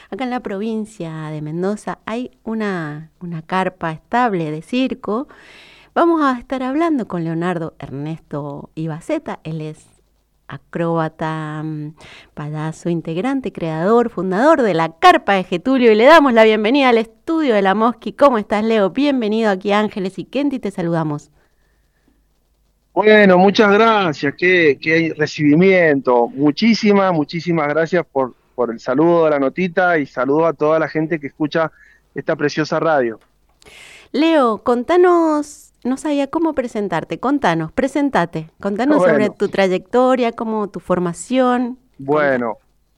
Acá en la provincia de Mendoza hay una carpa estable de circo. Vamos a estar hablando con Leonardo Ernesto Ibaceta. Él es acróbata, payaso, integrante, creador, fundador de la Carpa de Getulio. Y le damos la bienvenida al estudio de La Mosqui. ¿Cómo estás, Leo? Bienvenido aquí, Ángeles y Kenty, te saludamos. Bueno, muchas gracias, qué recibimiento. Muchísimas gracias por el saludo de la notita y saludo a toda la gente que escucha esta preciosa radio. Leo, contanos, no sabía cómo presentarte, contanos sobre Bueno, tu trayectoria, cómo tu formación, contanos. bueno,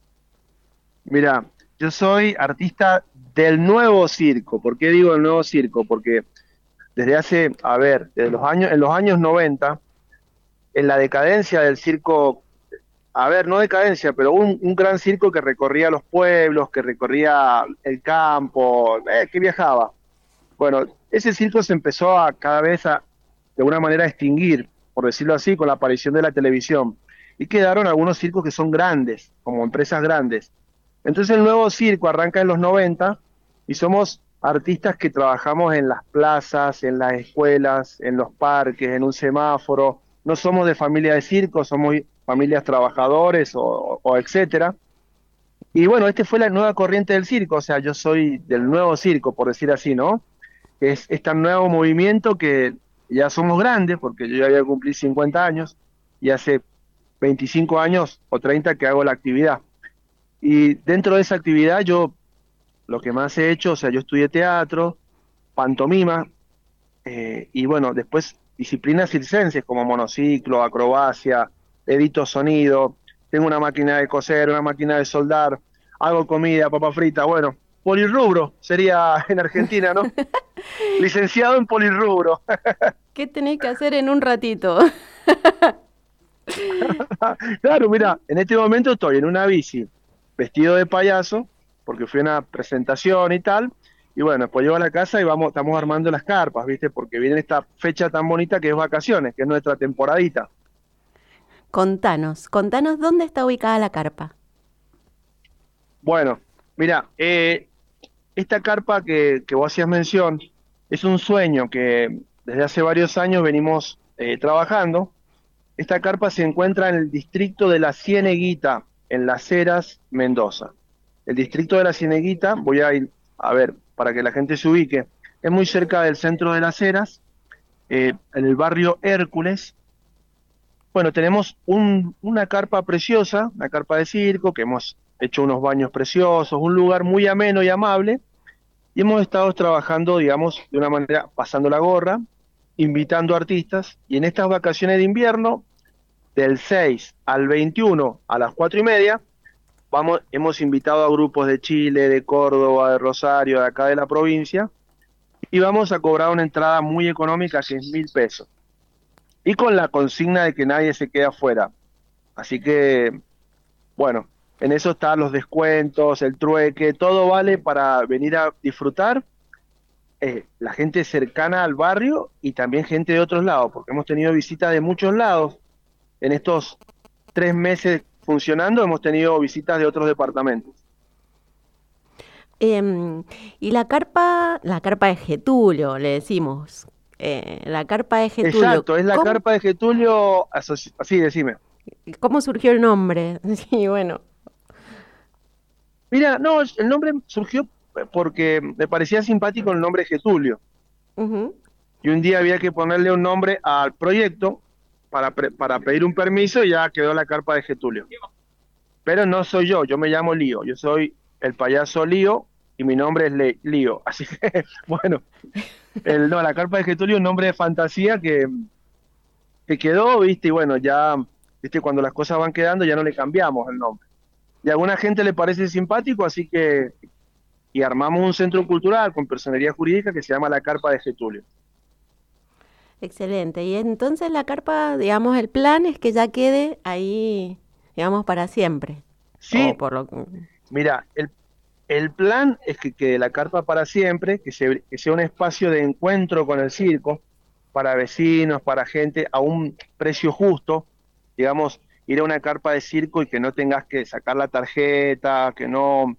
mira, yo soy artista del nuevo circo. ¿Por qué digo el nuevo circo? Porque desde hace, a ver, en los años 90, en la decadencia del circo, a ver, no decadencia, pero un gran circo que recorría los pueblos, que recorría el campo, que viajaba. Bueno, ese circo se empezó a cada vez de alguna manera a extinguir, por decirlo así, con la aparición de la televisión. Y quedaron algunos circos que son grandes, como empresas grandes. Entonces el nuevo circo arranca en los 90 y somos artistas que trabajamos en las plazas, en las escuelas, en los parques, en un semáforo. No somos de familia de circo, somos familias trabajadores o etcétera. Y bueno, este fue la nueva corriente del circo, o sea, yo soy del nuevo circo, por decir así, ¿no? Es este nuevo movimiento que ya somos grandes, porque yo ya voy a cumplir 50 años y hace 25 años o 30 que hago la actividad. Y dentro de esa actividad yo lo que más he hecho, o sea, yo estudié teatro, pantomima, y bueno, después disciplinas circenses como monociclo, acrobacia, edito sonido, tengo una máquina de coser, una máquina de soldar, hago comida, papa frita, bueno, polirrubro sería en Argentina, ¿no? Licenciado en polirrubro. ¿Qué tenés que hacer en un ratito? Claro, mira, en este momento estoy en una bici, vestido de payaso, porque fui a una presentación y tal, y bueno, después llego a la casa y estamos armando las carpas, ¿viste? Porque viene esta fecha tan bonita que es vacaciones, que es nuestra temporadita. Contanos dónde está ubicada la carpa. Bueno, mira, esta carpa que vos hacías mención es un sueño que desde hace varios años venimos trabajando. Esta carpa se encuentra en el distrito de La Cieneguita, en Las Heras, Mendoza. El distrito de La Cieneguita, voy a ir a ver para que la gente se ubique, es muy cerca del centro de Las Heras, en el barrio Hércules. Bueno, tenemos una carpa preciosa, una carpa de circo, que hemos hecho unos baños preciosos, un lugar muy ameno y amable, y hemos estado trabajando, digamos, de una manera, pasando la gorra, invitando artistas, y en estas vacaciones de invierno, del 6 al 21 a las 4:30, hemos invitado a grupos de Chile, de Córdoba, de Rosario, de acá de la provincia, y vamos a cobrar una entrada muy económica que es 1.000 pesos. Y con la consigna de que nadie se quede afuera. Así que, bueno, en eso están los descuentos, el trueque, todo vale para venir a disfrutar. La gente cercana al barrio y también gente de otros lados, porque hemos tenido visitas de muchos lados. En estos 3 meses funcionando hemos tenido visitas de otros departamentos. Em, y la carpa de Getulio, le decimos. La carpa de Getulio. Exacto, es la ¿Cómo, carpa de Getulio, así decime. cómo surgió el nombre? Sí, bueno. Mira, no, el nombre surgió porque me parecía simpático el nombre Getulio. Ujú. Y un día había que ponerle un nombre al proyecto para pedir un permiso y ya quedó la carpa de Getulio. Pero no soy yo me llamo Lío, yo soy el payaso Lío y mi nombre es Lío. Así que, bueno, no, la carpa de Getulio es un nombre de fantasía que quedó, viste, y bueno, ya, viste, cuando las cosas van quedando ya no le cambiamos el nombre. Y a alguna gente le parece simpático, así que, y armamos un centro cultural con personería jurídica que se llama la Carpa de Getulio. Excelente. Y entonces la carpa, digamos, el plan es que ya quede ahí, digamos, para siempre. O Sí, por lo que... mira, el plan es que quede la carpa para siempre, que sea un espacio de encuentro con el circo, para vecinos, para gente, a un precio justo, digamos, ir a una carpa de circo y que no tengas que sacar la tarjeta,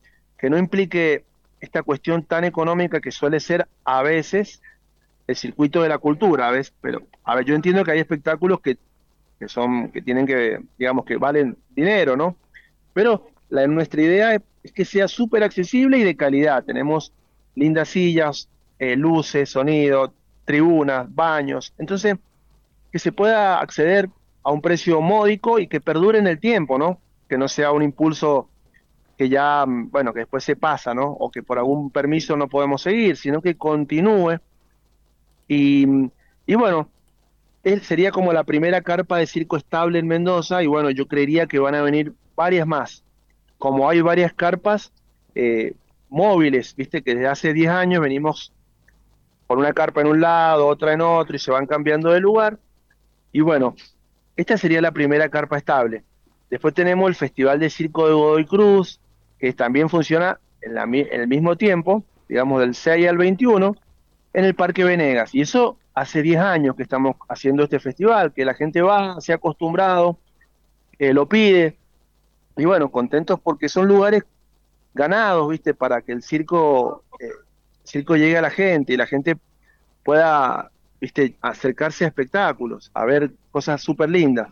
que no implique esta cuestión tan económica que suele ser a veces el circuito de la cultura, a veces, pero a ver, yo entiendo que hay espectáculos que tienen que, digamos, que valen dinero, ¿no? Pero nuestra idea es que sea súper accesible y de calidad. Tenemos lindas sillas, luces, sonido, tribunas, baños. Entonces, que se pueda acceder a un precio módico y que perdure en el tiempo, ¿no? Que no sea un impulso que ya, bueno, que después se pasa, ¿no? O que por algún permiso no podemos seguir, sino que continúe. Y, y bueno, él sería como la primera carpa de circo estable en Mendoza y bueno, yo creería que van a venir varias más. Como hay varias carpas móviles, viste que desde hace 10 años venimos con una carpa en un lado, otra en otro y se van cambiando de lugar. Y bueno, esta sería la primera carpa estable. Después tenemos el Festival de Circo de Godoy Cruz, que también funciona en el mismo tiempo, digamos del 6 al 21, en el Parque Venegas. Y eso hace 10 años que estamos haciendo este festival, que la gente va, se ha acostumbrado, lo pide. Y bueno, contentos porque son lugares ganados, ¿viste? Para que el circo llegue a la gente y la gente pueda, ¿viste? Acercarse a espectáculos, a ver cosas súper lindas.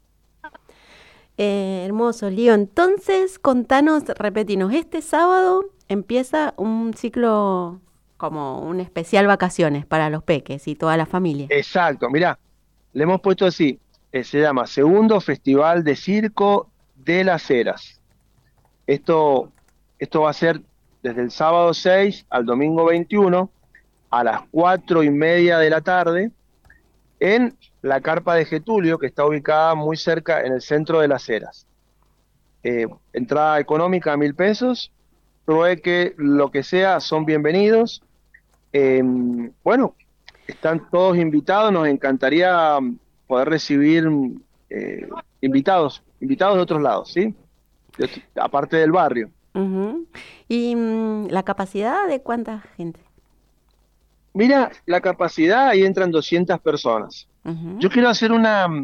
Hermoso, Lío. Entonces, contanos, repetinos, este sábado empieza un ciclo como un especial vacaciones para los peques y toda la familia. Exacto, mirá, le hemos puesto así, se llama Segundo Festival de Circo de las Heras. Esto, esto va a ser desde el sábado 6 al domingo 21 a las 4:30 de la tarde en la carpa de Getulio, que está ubicada muy cerca en el centro de Las Heras. Entrada económica a 1.000 pesos, trueque, lo que sea, son bienvenidos. Bueno, están todos invitados, nos encantaría poder recibir eh, invitados de otros lados, ¿sí? Aparte del barrio. Ujú. ¿Y la capacidad de cuánta gente? Mira, la capacidad, ahí entran 200 personas. Ujú. Yo quiero hacer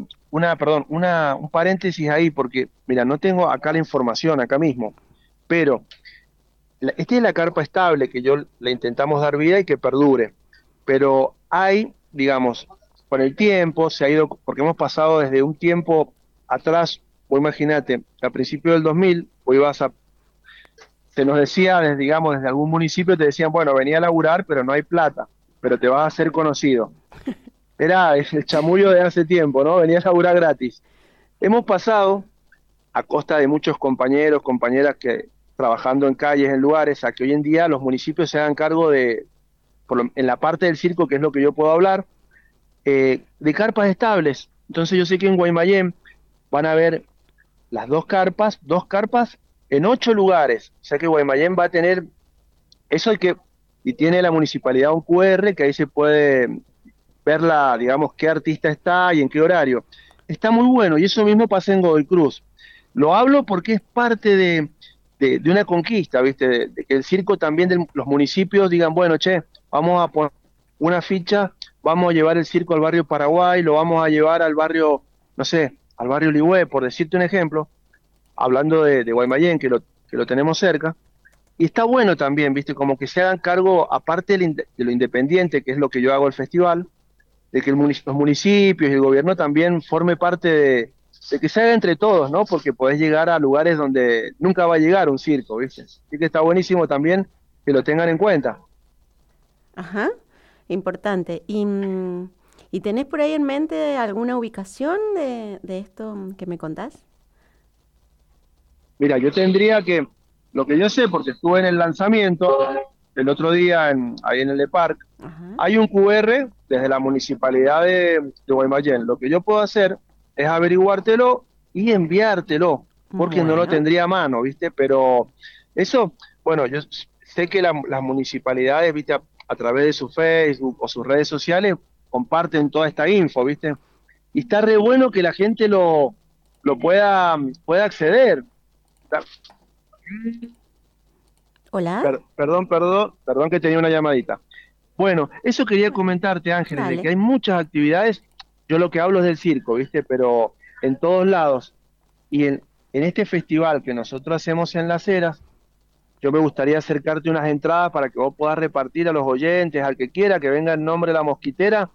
un paréntesis ahí, porque, mira, no tengo acá la información, acá mismo, pero esta es la carpa estable que yo le intentamos dar vida y que perdure, pero hay, digamos, con el tiempo se ha ido, porque hemos pasado desde un tiempo atrás, o imagínate, a principios del 2000, o ibas a, se nos decía, desde, digamos, desde algún municipio te decían, bueno, venía a laburar, pero no hay plata, pero te vas a hacer conocido. Era el chamullo de hace tiempo, ¿no? Venía a laburar gratis. Hemos pasado, a costa de muchos compañeros, compañeras que trabajando en calles, en lugares, a que hoy en día los municipios se hagan cargo de, en la parte del circo, que es lo que yo puedo hablar, de carpas estables. Entonces yo sé que en Guaymallén van a haber las dos carpas en 8 lugares. O sea que Guaymallén va a tener, eso hay que, y tiene la municipalidad un QR que ahí se puede ver digamos, qué artista está y en qué horario. Está muy bueno y eso mismo pasa en Godoy Cruz. Lo hablo porque es parte de una conquista, ¿viste? De que el circo también de los municipios digan, bueno, che, vamos a poner una ficha, vamos a llevar el circo al barrio Paraguay, lo vamos a llevar al barrio, no sé, al barrio Ligüe, por decirte un ejemplo, hablando de Guaymallén, que lo tenemos cerca. Y está bueno también, ¿viste? Como que se hagan cargo, aparte de lo independiente, que es lo que yo hago el festival, de que los municipios y el gobierno también forme parte de que se haga entre todos, ¿no? Porque podés llegar a lugares donde nunca va a llegar un circo, ¿viste? Así que está buenísimo también que lo tengan en cuenta. Ajá, importante. ¿Y tenés por ahí en mente alguna ubicación de esto que me contás? Mira, yo tendría que, lo que yo sé, porque estuve en el lanzamiento el otro día ahí en el de Park, Ajá. hay un QR desde la municipalidad de Guaymallén. Lo que yo puedo hacer es averiguártelo y enviártelo, porque no lo Bueno. tendría a mano, ¿viste? Pero eso, bueno, yo sé que las municipalidades, ¿viste? A través de su Facebook o sus redes sociales comparten toda esta info, ¿viste? Y está re bueno que la gente lo pueda acceder. Hola, Perdón que tenía una llamadita. Bueno, eso quería comentarte, Ángeles, de que dale. hay muchas actividades, yo lo que hablo es del circo, ¿viste? Pero en todos lados, y en este festival que nosotros hacemos en Las Heras, yo me gustaría acercarte unas entradas para que vos puedas repartir a los oyentes, al que quiera, que venga en nombre de la Mosquitera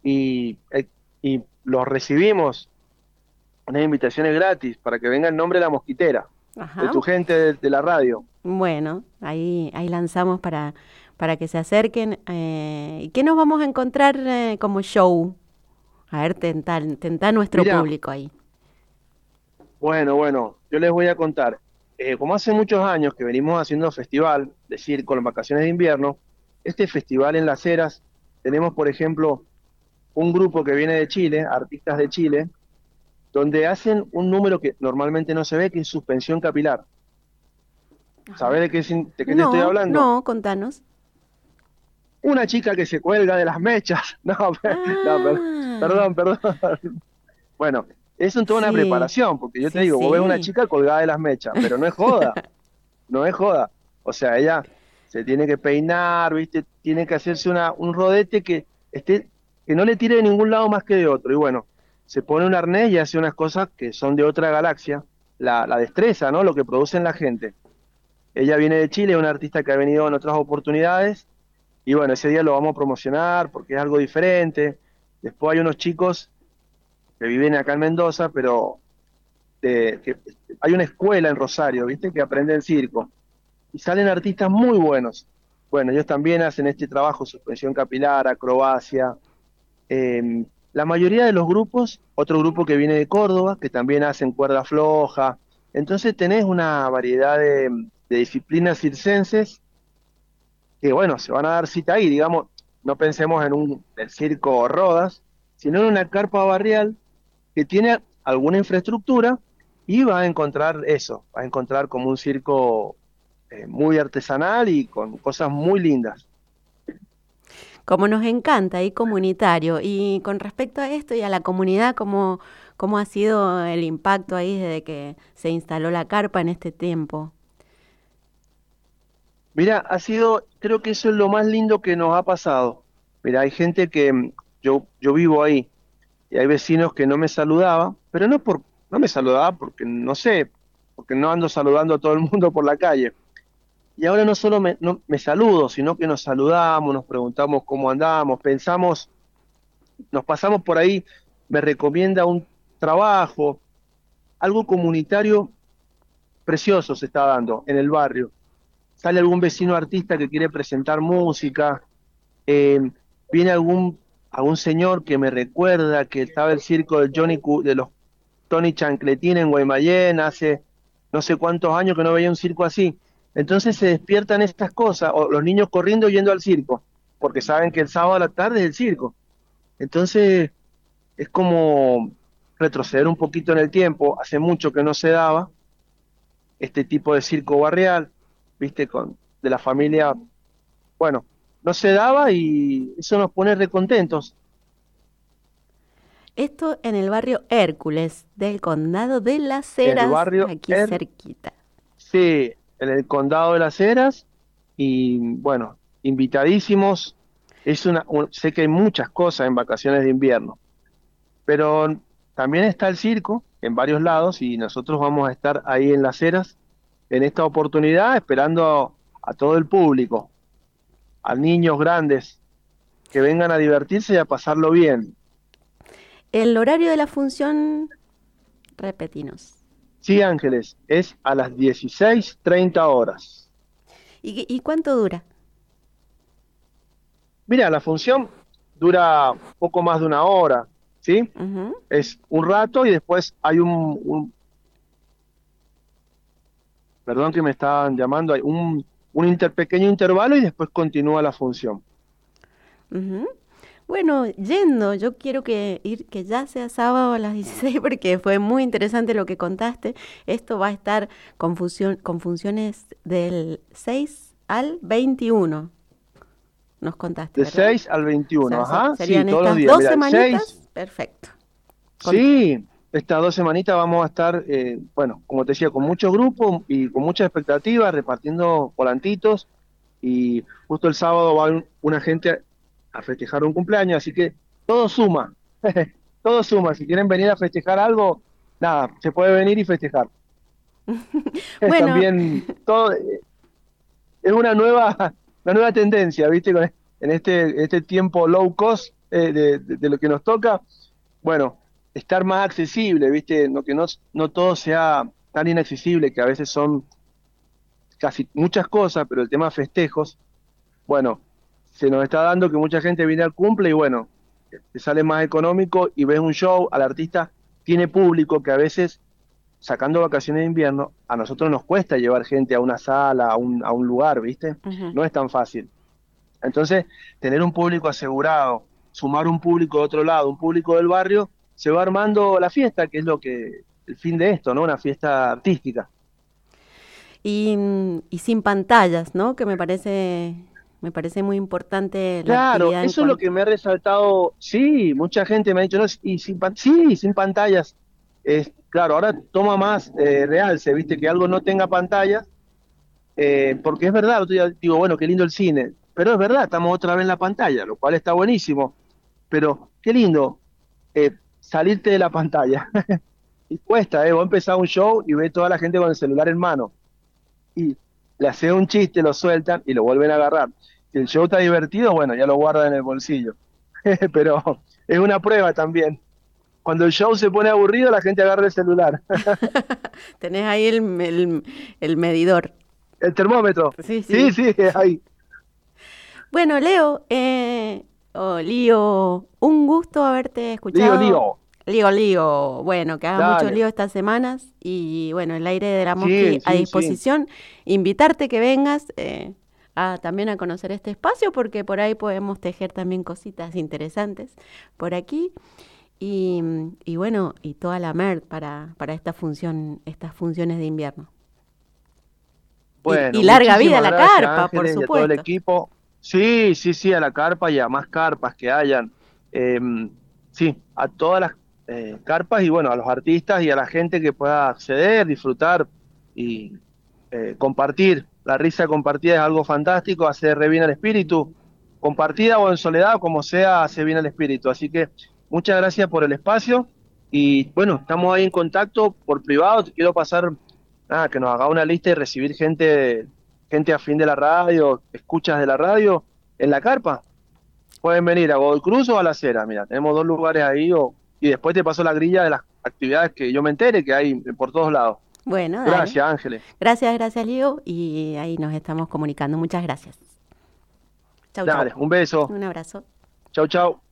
y los recibimos, unas invitaciones gratis para que venga en nombre de la Mosquitera, de Ajá. tu gente de la radio. Bueno, ahí lanzamos para que se acerquen. ¿Y qué nos vamos a encontrar como show? A ver, tentá a nuestro Mira, público ahí. bueno, yo les voy a contar. Como hace muchos años que venimos haciendo festival de circo en vacaciones de invierno, este festival en Las Heras, tenemos, por ejemplo, un grupo que viene de Chile, artistas de Chile, donde hacen un número que normalmente no se ve, que es suspensión capilar. Ajá. ¿Sabés de qué te estoy No, hablando? no, contanos. Una chica que se cuelga de las mechas. No, no, Ah, perdón. Bueno, es toda una sí, preparación, porque yo te sí, digo, vos ves una sí. chica colgada de las mechas, pero no es joda, no es joda. O sea, ella se tiene que peinar, ¿viste? Tiene que hacerse un rodete que no le tire de ningún lado más que de otro. Y bueno, se pone un arnés y hace unas cosas que son de otra galaxia. La destreza, ¿no? Lo que producen la gente. Ella viene de Chile, es una artista que ha venido en otras oportunidades. Y bueno, ese día lo vamos a promocionar porque es algo diferente. Después hay unos chicos que viven acá en Mendoza, pero hay una escuela en Rosario, ¿viste? Que aprenden circo. Y salen artistas muy buenos. Bueno, ellos también hacen este trabajo, suspensión capilar, acrobacia. La mayoría de los grupos, otro grupo que viene de Córdoba, que también hacen cuerda floja. Entonces tenés una variedad de disciplinas circenses que, bueno, se van a dar cita ahí, digamos, no pensemos en el circo Rodas, sino en una carpa barrial que tiene alguna infraestructura y va a encontrar eso, va a encontrar como un circo muy artesanal y con cosas muy lindas. Como nos encanta y comunitario. Y con respecto a esto y a la comunidad, ¿cómo ha sido el impacto ahí desde que se instaló la carpa en este tiempo? Mira, creo que eso es lo más lindo que nos ha pasado. Mira, hay gente que yo vivo ahí y hay vecinos que no me saludaban, pero no me saludaba porque no sé, porque no ando saludando a todo el mundo por la calle. Y ahora no solo no, me saludo, sino que nos saludamos, nos preguntamos cómo andamos, pensamos, nos pasamos por ahí, me recomienda un trabajo, algo comunitario precioso se está dando en el barrio. Sale algún vecino artista que quiere presentar música, eh, viene algún señor que me recuerda que estaba el circo de los Tony Chancletín en Guaymallén hace no sé cuántos años que no veía un circo así. Entonces se despiertan estas cosas, o los niños corriendo yendo al circo, porque saben que el sábado a la tarde es el circo. Entonces es como retroceder un poquito en el tiempo, hace mucho que no se daba este tipo de circo barrial, viste, de la familia, bueno, no se daba y eso nos pone recontentos. Esto en el barrio Hércules del condado de Las El Heras, barrio aquí cerquita. sí, en el condado de Las Heras y bueno, invitadísimos. Sé que hay muchas cosas en vacaciones de invierno, pero también está el circo en varios lados y nosotros vamos a estar ahí en Las Heras en esta oportunidad esperando a todo el público, a niños grandes que vengan a divertirse y a pasarlo bien. El horario de la función, repetinos. Sí, Ángeles, es a las 16:30 horas. ¿Y cuánto dura? Mira, la función dura poco más de una hora, ¿sí? Ujú, Es un rato y después hay perdón que me estaban llamando, hay pequeño intervalo y después continúa la función. ujú. Bueno, yendo, yo quiero que ya sea sábado a las 16 porque fue muy interesante lo que contaste. Esto va a estar con funciones del 6 al 21, nos contaste, De ¿verdad? 6 al O 21, sea, ajá, sí, serían todos los estas días. dos Mira, el 6, semanitas. Perfecto. Con- sí, estas 2 semanitas vamos a estar, bueno, como te decía, con muchos grupos y con mucha expectativa, repartiendo volantitos. Y justo el sábado va una gente a festejar un cumpleaños, así que todo suma, todo suma. Si quieren venir a festejar algo, nada, se puede venir y festejar. Bueno, También todo. es una nueva tendencia, ¿viste? En este tiempo low cost de lo que nos toca, bueno, estar más accesible, ¿viste? No, que no todo sea tan inaccesible, que a veces son casi muchas cosas, pero el tema festejos, bueno, se nos está dando que mucha gente viene al cumple y bueno, te sale más económico y ves un show, al artista tiene público que a veces, sacando vacaciones de invierno, a nosotros nos cuesta llevar gente a una sala, a un lugar, ¿viste? Ujú. No es tan fácil. Entonces, tener un público asegurado, sumar un público de otro lado, un público del barrio, se va armando la fiesta, que es lo que, el fin de esto, ¿no? Una fiesta artística. Y sin pantallas, ¿no? Que me parece muy importante la Claro, actividad en eso es lo cuanto. que me ha resaltado. Sí, mucha gente me ha dicho, no, y sí, sin pantallas. Claro, ahora toma más realce, viste, que algo no tenga pantallas, porque es verdad, otro día digo, bueno, qué lindo el cine, pero es verdad, estamos otra vez en la pantalla, lo cual está buenísimo, pero qué lindo salirte de la pantalla. Y cuesta, vos empezás un show y ves toda la gente con el celular en mano, y le haces un chiste, lo sueltan y lo vuelven a agarrar. Si el show está divertido, bueno, ya lo guardan en el bolsillo. Pero es una prueba también. Cuando el show se pone aburrido, la gente agarra el celular. Tenés ahí el medidor. El termómetro. Sí, Sí, sí. sí, ahí. Bueno, Leo, o Lío, un gusto haberte Lío, escuchado. lío. Lío, bueno, que hagas mucho Dale. lío estas semanas y bueno, el aire de la Mosqui Sí, a sí, sí. disposición. Invitarte que vengas también a conocer este espacio porque por ahí podemos tejer también cositas interesantes por aquí y bueno, y toda la MERD para esta función, estas funciones de invierno. Y Bueno, larga vida a muchísimas la gracias, carpa, por Ángeles, y a todo el supuesto. equipo. Sí, sí, sí, a la carpa y a más carpas que hayan. Eh, sí, a todas las carpas y bueno, a los artistas y a la gente que pueda acceder, disfrutar y compartir. La risa compartida es algo fantástico, hace re bien al espíritu. Compartida o en soledad, como sea, hace bien al espíritu. Así que muchas gracias por el espacio y bueno, estamos ahí en contacto por privado. Te quiero pasar nada, que nos haga una lista y recibir gente afín de la radio, escuchas de la radio, en la carpa. Pueden venir a Godoy Cruz o a La Acera, mira, tenemos dos lugares ahí, y después te paso la grilla de las actividades que yo me entere que hay por todos lados. Bueno, dale. Gracias, Ángeles. Gracias, Lío. Y ahí nos estamos comunicando. Muchas gracias. Chau, chau. Dale, un beso. Un abrazo. Chau, chau.